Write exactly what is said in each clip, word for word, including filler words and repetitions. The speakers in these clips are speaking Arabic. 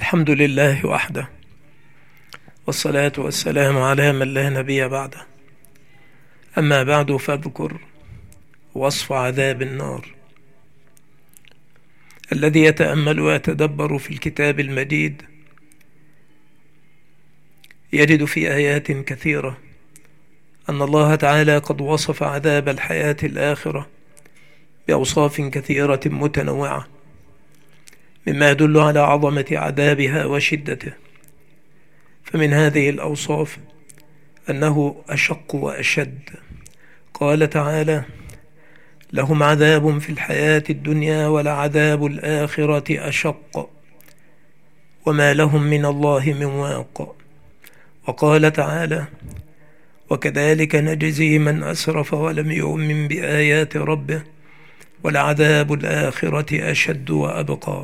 الحمد لله وحده، والصلاة والسلام على من لا نبي بعده. أما بعد، فاذكر وصف عذاب النار. الذي يتأمل ويتدبر في الكتاب المجيد يجد في آيات كثيرة أن الله تعالى قد وصف عذاب الحياة الآخرة بأوصاف كثيرة متنوعة، مما يدل على عظمة عذابها وشدته. فمن هذه الأوصاف أنه أشق وأشد. قال تعالى: لهم عذاب في الحياة الدنيا ولعذاب الآخرة أشق وما لهم من الله من واق. وقال تعالى: وكذلك نجزي من أسرف ولم يؤمن بآيات ربه ولعذاب الآخرة أشد وأبقى.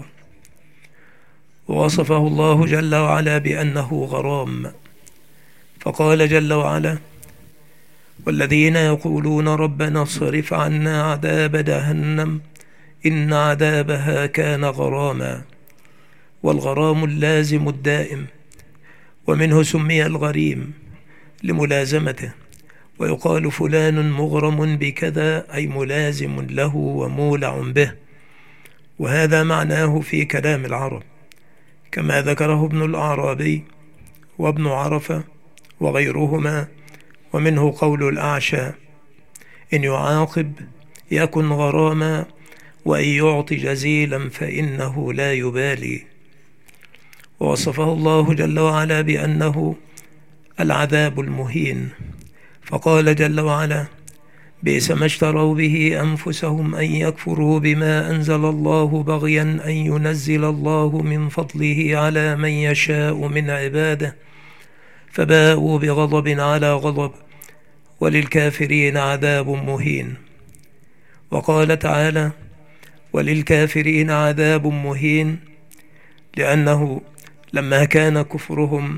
ووصفه الله جل وعلا بأنه غرام، فقال جل وعلا: والذين يقولون ربنا اصرف عنا عذاب جهنم إن عذابها كان غراما. والغرام اللازم الدائم، ومنه سمي الغريم لملازمته، ويقال فلان مغرم بكذا أي ملازم له ومولع به. وهذا معناه في كلام العرب، كما ذكره ابن الأعرابي وابن عرفة وغيرهما. ومنه قول الأعشى: إن يعاقب يكن غراما، وإن يعطي جزيلا فإنه لا يبالي. ووصفه الله جل وعلا بأنه العذاب المهين، فقال جل وعلا: بئس ما اشتروا به أنفسهم أن يكفروا بما أنزل الله بغيا أن ينزل الله من فضله على من يشاء من عباده فباءوا بغضب على غضب وللكافرين عذاب مهين. وقال تعالى: وللكافرين عذاب مهين، لأنه لما كان كفرهم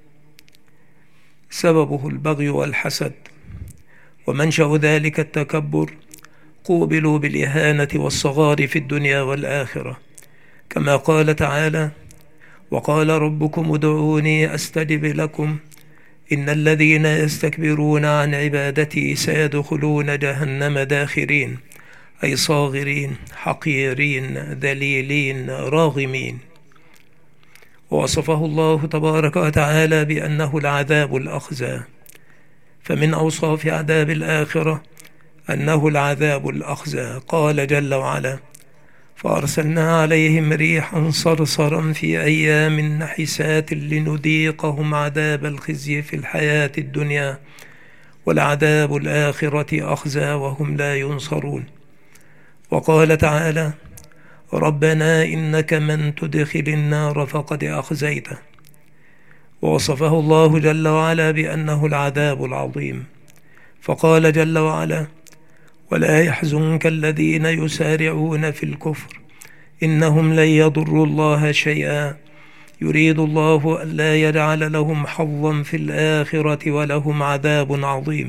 سببه البغي والحسد ومنشأ ذلك التكبر، قوبلوا بالإهانة والصغار في الدنيا والآخرة، كما قال تعالى: وقال ربكم ادعوني أستجب لكم إن الذين يستكبرون عن عبادتي سيدخلون جهنم داخرين، أي صاغرين حقيرين ذليلين راغمين. ووصفه الله تبارك وتعالى بأنه العذاب الأخزى. فمن أوصاف عذاب الآخرة أنه العذاب الأخزى. قال جل وعلا: فأرسلنا عليهم ريحا صرصرا في أيام نحسات لنذيقهم عذاب الخزي في الحياة الدنيا والعذاب الآخرة أخزى وهم لا ينصرون. وقال تعالى: ربنا إنك من تدخل النار فقد أخزيته. ووصفه الله جل وعلا بأنه العذاب العظيم، فقال جل وعلا: ولا يحزنك الذين يسارعون في الكفر إنهم لن يضروا الله شيئا يريد الله ألا يجعل لهم حظا في الآخرة ولهم عذاب عظيم.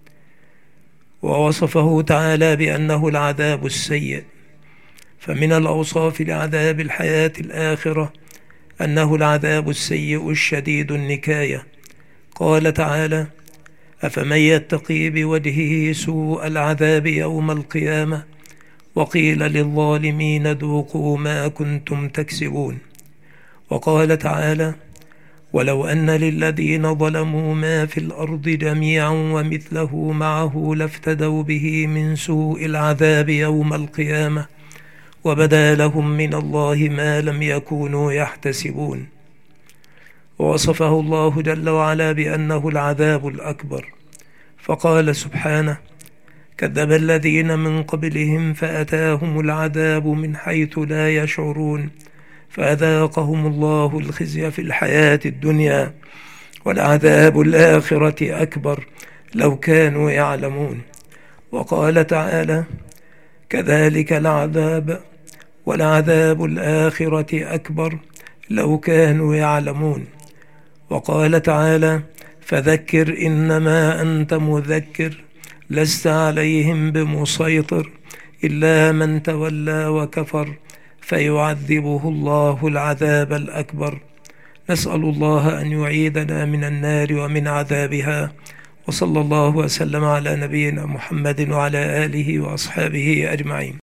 ووصفه تعالى بأنه العذاب السيء. فمن الأوصاف لعذاب الحياة الآخرة أنه العذاب السيء الشديد النكاية. قال تعالى: أفمن يتقي بوجهه سوء العذاب يوم القيامة وقيل للظالمين ذوقوا ما كنتم تكسبون. وقال تعالى: ولو أن للذين ظلموا ما في الأرض جميعا ومثله معه لافتدوا به من سوء العذاب يوم القيامة وبدا لهم من الله ما لم يكونوا يحتسبون. ووصفه الله جل وعلا بأنه العذاب الأكبر، فقال سبحانه: كذب الذين من قبلهم فأتاهم العذاب من حيث لا يشعرون فأذاقهم الله الخزي في الحياة الدنيا والعذاب الآخرة أكبر لو كانوا يعلمون. وقال تعالى: كذلك العذاب ولعذاب الآخرة أكبر لو كانوا يعلمون. وقال تعالى: فذكر إنما أنت مذكر لست عليهم بمسيطر إلا من تولى وكفر فيعذبه الله العذاب الأكبر. نسأل الله أن يعيدنا من النار ومن عذابها. وصلى الله وسلم على نبينا محمد وعلى آله وأصحابه أجمعين.